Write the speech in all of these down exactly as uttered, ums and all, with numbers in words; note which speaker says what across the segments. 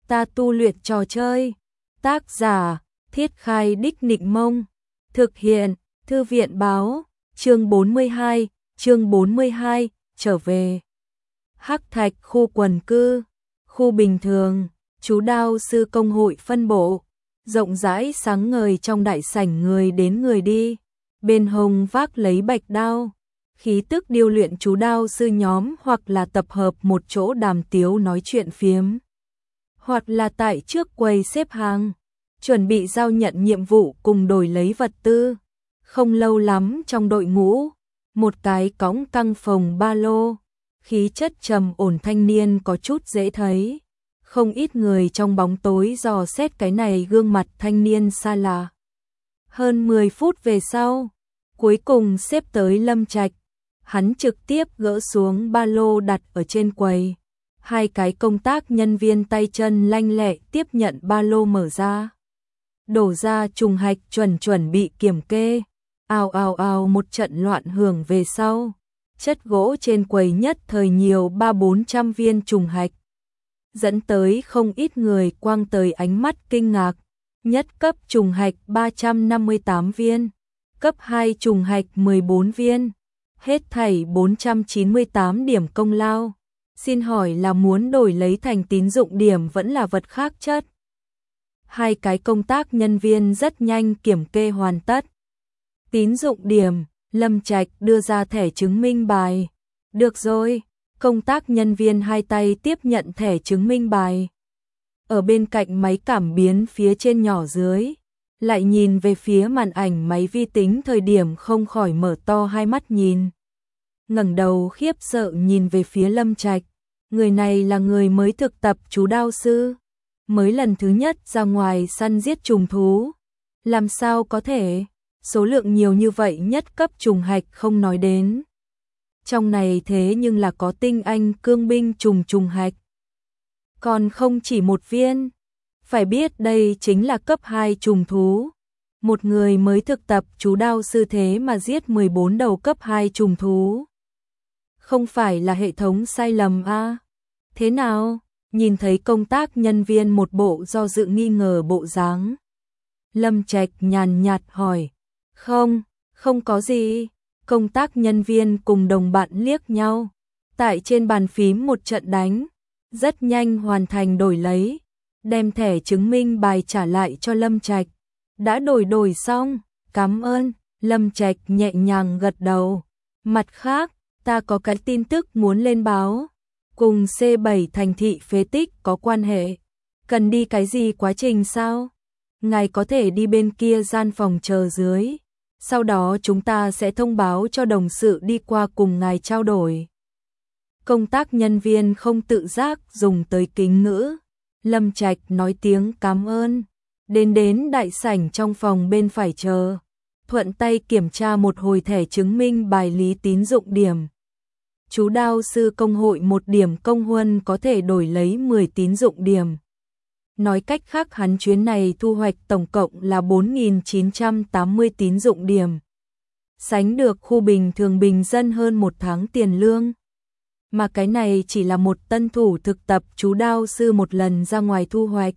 Speaker 1: ta tu luyện trò chơi. Tác giả, Thiết Khai Đích Nịnh Mông. Thực hiện, Thư viện Báo. Chương bốn mươi hai, chương bốn mươi hai, trở về. Hắc Thạch khu quần cư, khu bình thường, chú đao sư công hội phân bộ, rộng rãi sáng ngời trong đại sảnh, người đến người đi, bên hông vác lấy bạch đao, khí tức điêu luyện chú đao sư nhóm hoặc là tập hợp một chỗ đàm tiếu nói chuyện phiếm, hoặc là tại trước quầy xếp hàng, chuẩn bị giao nhận nhiệm vụ cùng đổi lấy vật tư. Không lâu lắm trong đội ngũ, một cái cõng căng phồng ba lô, khí chất trầm ổn thanh niên có chút dễ thấy. Không ít người trong bóng tối dò xét cái này gương mặt thanh niên xa lạ. Hơn mười phút về sau, cuối cùng xếp tới Lâm Trạch. Hắn trực tiếp gỡ xuống ba lô đặt ở trên quầy. Hai cái công tác nhân viên tay chân lanh lẹ tiếp nhận ba lô mở ra. Đổ ra trùng hạch chuẩn chuẩn bị kiểm kê. Ào ào ào một trận loạn hưởng về sau. Chất gỗ trên quầy nhất thời nhiều ba bốn trăm viên trùng hạch. Dẫn tới không ít người quang tới ánh mắt kinh ngạc. Nhất cấp trùng hạch ba trăm năm mươi tám viên. Cấp hai trùng hạch mười bốn viên. Hết thảy bốn trăm chín mươi tám điểm công lao. Xin hỏi là muốn đổi lấy thành tín dụng điểm vẫn là vật khác chất? Hai cái công tác nhân viên rất nhanh kiểm kê hoàn tất. Tín dụng điểm, Lâm Trạch đưa ra thẻ chứng minh bài. Được rồi, công tác nhân viên hai tay tiếp nhận thẻ chứng minh bài. Ở bên cạnh máy cảm biến phía trên nhỏ dưới, lại nhìn về phía màn ảnh máy vi tính thời điểm không khỏi mở to hai mắt nhìn. Ngẩng đầu khiếp sợ nhìn về phía Lâm Trạch, người này là người mới thực tập chú đao sư, mới lần thứ nhất ra ngoài săn giết trùng thú. Làm sao có thể, số lượng nhiều như vậy nhất cấp trùng hạch không nói đến. Trong này thế nhưng là có tinh anh cương binh trùng trùng hạch. Còn không chỉ một viên, phải biết đây chính là cấp hai trùng thú. Một người mới thực tập chú đao sư thế mà giết mười bốn đầu cấp hai trùng thú. Không phải là hệ thống sai lầm a? À? Thế nào? Nhìn thấy công tác nhân viên một bộ do dự nghi ngờ bộ dáng. Lâm Trạch nhàn nhạt hỏi. Không, không có gì. Công tác nhân viên cùng đồng bạn liếc nhau. Tại trên bàn phím một trận đánh. Rất nhanh hoàn thành đổi lấy. Đem thẻ chứng minh bài trả lại cho Lâm Trạch. Đã đổi đổi xong, cảm ơn. Lâm Trạch nhẹ nhàng gật đầu. Mặt khác, ta có cái tin tức muốn lên báo. Cùng C bảy thành thị phế tích có quan hệ. Cần đi cái gì quá trình sao? Ngài có thể đi bên kia gian phòng chờ dưới. Sau đó chúng ta sẽ thông báo cho đồng sự đi qua cùng ngài trao đổi. Công tác nhân viên không tự giác dùng tới kính ngữ. Lâm Trạch nói tiếng cảm ơn. Đến đến đại sảnh trong phòng bên phải chờ. Thuận tay kiểm tra một hồi thẻ chứng minh bài lý tín dụng điểm. Chú đao sư công hội một điểm công huân có thể đổi lấy mười tín dụng điểm. Nói cách khác hắn chuyến này thu hoạch tổng cộng là bốn nghìn chín trăm tám mươi tín dụng điểm. Sánh được khu bình thường bình dân hơn một tháng tiền lương. Mà cái này chỉ là một tân thủ thực tập chú đao sư một lần ra ngoài thu hoạch.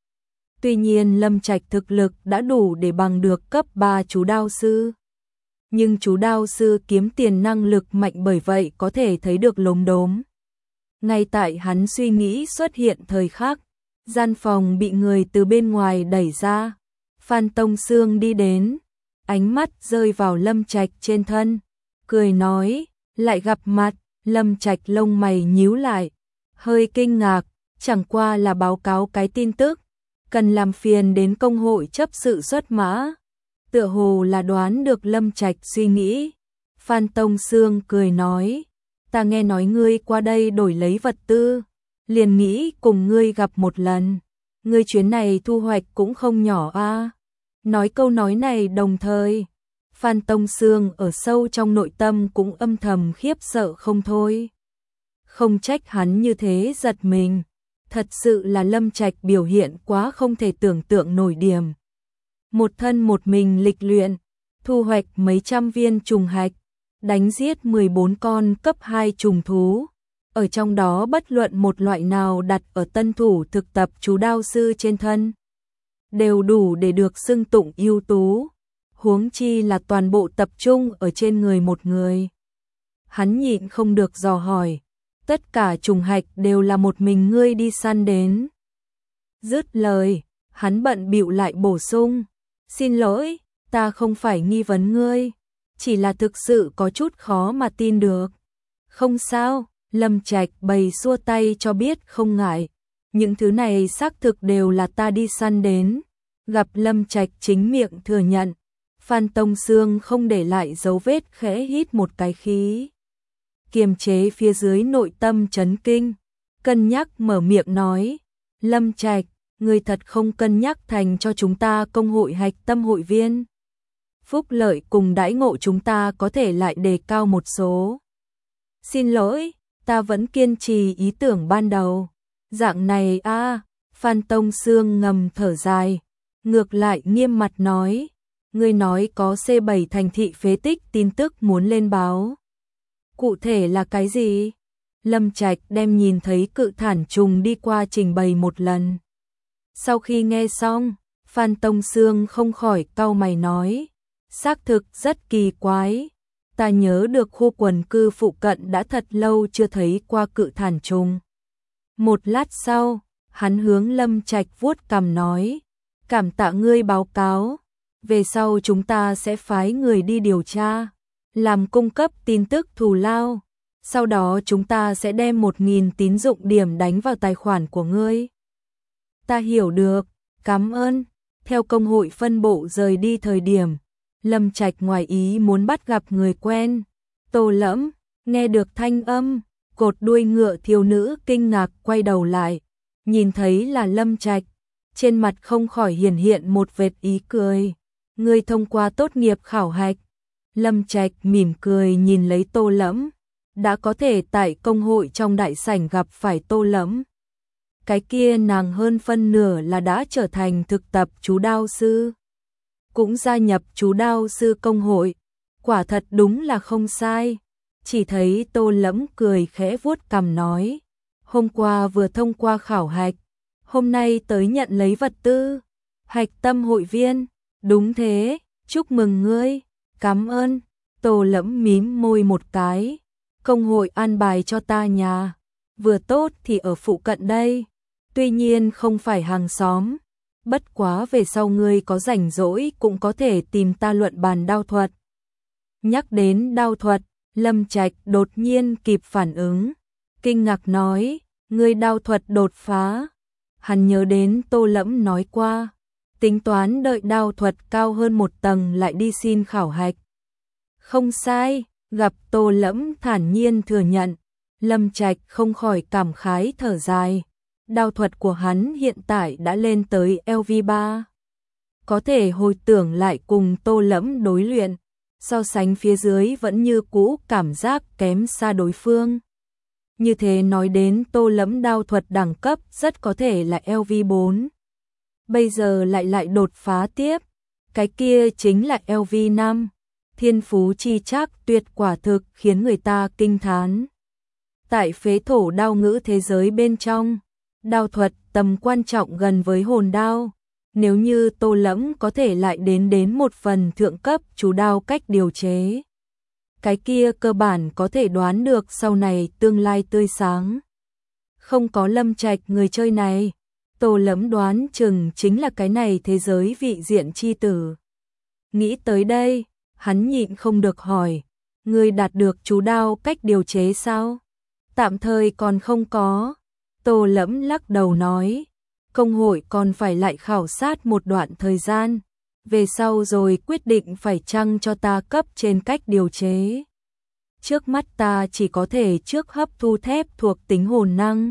Speaker 1: Tuy nhiên Lâm Trạch thực lực đã đủ để bằng được cấp ba chú đao sư. Nhưng chú đao sư kiếm tiền năng lực mạnh bởi vậy có thể thấy được lốm đốm. Ngay tại hắn suy nghĩ xuất hiện thời khắc, gian phòng bị người từ bên ngoài đẩy ra. Phan Tông Sương đi đến, ánh mắt rơi vào Lâm Trạch trên thân, cười nói, lại gặp mặt. Lâm Trạch lông mày nhíu lại, hơi kinh ngạc, chẳng qua là báo cáo cái tin tức, cần làm phiền đến công hội chấp sự xuất mã. Tựa hồ là đoán được Lâm Trạch suy nghĩ. Phan Tông Sương cười nói, ta nghe nói ngươi qua đây đổi lấy vật tư, liền nghĩ cùng ngươi gặp một lần. Ngươi chuyến này thu hoạch cũng không nhỏ a. À. Nói câu nói này đồng thời, Phan Tông Sương ở sâu trong nội tâm cũng âm thầm khiếp sợ không thôi. Không trách hắn như thế giật mình, thật sự là Lâm Trạch biểu hiện quá không thể tưởng tượng nổi điểm. Một thân một mình lịch luyện, thu hoạch mấy trăm viên trùng hạch, đánh giết mười bốn con cấp hai trùng thú. ở trong đó bất luận một loại nào đặt ở tân thủ thực tập chú đao sư trên thân, đều đủ để được xưng tụng ưu tú, huống chi là toàn bộ tập trung ở trên người một người. Hắn nhịn không được dò hỏi, tất cả trùng hạch đều là một mình ngươi đi săn đến. Dứt lời, hắn bận bịu lại bổ sung, xin lỗi, ta không phải nghi vấn ngươi, chỉ là thực sự có chút khó mà tin được. Không sao, Lâm Trạch bày xua tay cho biết không ngại, những thứ này xác thực đều là ta đi săn đến. Gặp Lâm Trạch chính miệng thừa nhận, Phan Tông Sương không để lại dấu vết, khẽ hít một cái khí, kiềm chế phía dưới nội tâm chấn kinh, cân nhắc mở miệng nói, Lâm Trạch, ngươi thật không cân nhắc thành cho chúng ta công hội hạch tâm hội viên. Phúc lợi cùng đãi ngộ chúng ta có thể lại đề cao một số. Xin lỗi, ta vẫn kiên trì ý tưởng ban đầu. Dạng này a à, Phan Tông Sương ngầm thở dài, ngược lại nghiêm mặt nói, ngươi nói có C bảy thành thị phế tích tin tức muốn lên báo. Cụ thể là cái gì? Lâm Trạch đem nhìn thấy cự thản trùng đi qua trình bày một lần. Sau khi nghe xong, Phan Tông Sương không khỏi cau mày nói, xác thực rất kỳ quái. Ta nhớ được khu quần cư phụ cận đã thật lâu chưa thấy qua cự thản trùng. Một lát sau, hắn hướng Lâm Trạch vuốt cằm nói, cảm tạ ngươi báo cáo, về sau chúng ta sẽ phái người đi điều tra, làm cung cấp tin tức thù lao, sau đó chúng ta sẽ đem một nghìn tín dụng điểm đánh vào tài khoản của ngươi. Ta hiểu được, cảm ơn. Theo công hội phân bộ rời đi thời điểm, Lâm Trạch ngoài ý muốn bắt gặp người quen, Tô Lẫm, nghe được thanh âm, cột đuôi ngựa thiếu nữ kinh ngạc quay đầu lại, nhìn thấy là Lâm Trạch, trên mặt không khỏi hiển hiện một vệt ý cười, ngươi thông qua tốt nghiệp khảo hạch. Lâm Trạch mỉm cười nhìn lấy Tô Lẫm, đã có thể tại công hội trong đại sảnh gặp phải Tô Lẫm. Cái kia nàng hơn phân nửa là đã trở thành thực tập chú đao sư, cũng gia nhập chú đao sư công hội, quả thật đúng là không sai. Chỉ thấy Tô Lẫm cười khẽ vuốt cằm nói, hôm qua vừa thông qua khảo hạch, hôm nay tới nhận lấy vật tư, hạch tâm hội viên, đúng thế, chúc mừng ngươi, cảm ơn. Tô Lẫm mím môi một cái, công hội an bài cho ta nhà, vừa tốt thì ở phụ cận đây, tuy nhiên không phải hàng xóm, bất quá về sau ngươi có rảnh rỗi cũng có thể tìm ta luận bàn đao thuật. Nhắc đến đao thuật, Lâm Trạch đột nhiên kịp phản ứng, kinh ngạc nói, ngươi đao thuật đột phá. Hắn nhớ đến Tô Lẫm nói qua, tính toán đợi đao thuật cao hơn một tầng lại đi xin khảo hạch. Không sai, gặp Tô Lẫm thản nhiên thừa nhận, Lâm Trạch không khỏi cảm khái thở dài. Đao thuật của hắn hiện tại đã lên tới L V ba. Có thể hồi tưởng lại cùng Tô Lẫm đối luyện, so sánh phía dưới vẫn như cũ cảm giác kém xa đối phương. Như thế nói đến Tô Lẫm đao thuật đẳng cấp rất có thể là L V bốn. Bây giờ lại lại đột phá tiếp, cái kia chính là L V năm. Thiên phú chi trác tuyệt quả thực khiến người ta kinh thán. Tại phế thổ đao ngữ thế giới bên trong, đao thuật tầm quan trọng gần với hồn đao. Nếu như Tô Lẫm có thể lại đến đến một phần thượng cấp chú đao cách điều chế, cái kia cơ bản có thể đoán được sau này tương lai tươi sáng. Không có Lâm Trạch người chơi này, Tô Lẫm đoán chừng chính là cái này thế giới vị diện chi tử. Nghĩ tới đây, hắn nhịn không được hỏi, ngươi đạt được chú đao cách điều chế sao? Tạm thời còn không có. Tô Lẫm lắc đầu nói, công hội còn phải lại khảo sát một đoạn thời gian, về sau rồi quyết định phải chăng cho ta cấp trên cách điều chế. Trước mắt ta chỉ có thể trước hấp thu thép thuộc tính hồn năng.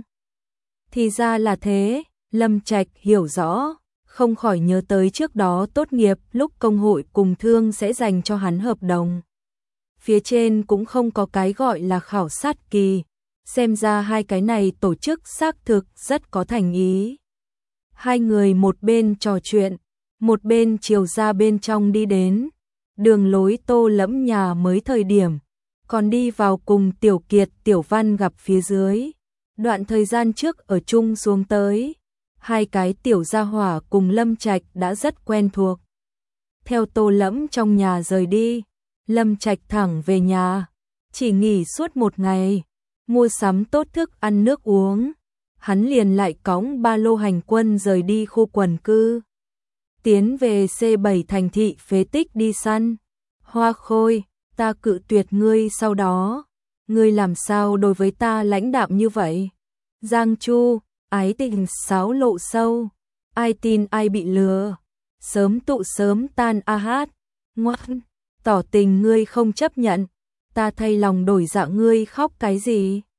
Speaker 1: Thì ra là thế, Lâm Trạch hiểu rõ, không khỏi nhớ tới trước đó tốt nghiệp lúc công hội cùng thương sẽ dành cho hắn hợp đồng. Phía trên cũng không có cái gọi là khảo sát kỳ, xem ra hai cái này tổ chức xác thực rất có thành ý. Hai người một bên trò chuyện, một bên chiều ra bên trong đi đến, đường lối Tô Lẫm nhà mới thời điểm, còn đi vào cùng Tiểu Kiệt Tiểu Văn gặp phía dưới. Đoạn thời gian trước ở chung xuống tới, hai cái tiểu gia hỏa cùng Lâm Trạch đã rất quen thuộc. Theo Tô Lẫm trong nhà rời đi, Lâm Trạch thẳng về nhà, chỉ nghỉ suốt một ngày, mua sắm tốt thức ăn nước uống, hắn liền lại cõng ba lô hành quân rời đi khu quần cư, tiến về C bảy thành thị phế tích đi săn. Hoa Khôi, ta cự tuyệt ngươi sau đó, ngươi làm sao đối với ta lãnh đạm như vậy? Giang Chu, ái tình xáo lộ sâu, ai tin ai bị lừa, sớm tụ sớm tan a hát, ngoan, tỏ tình ngươi không chấp nhận, ta thay lòng đổi dạ ngươi khóc cái gì?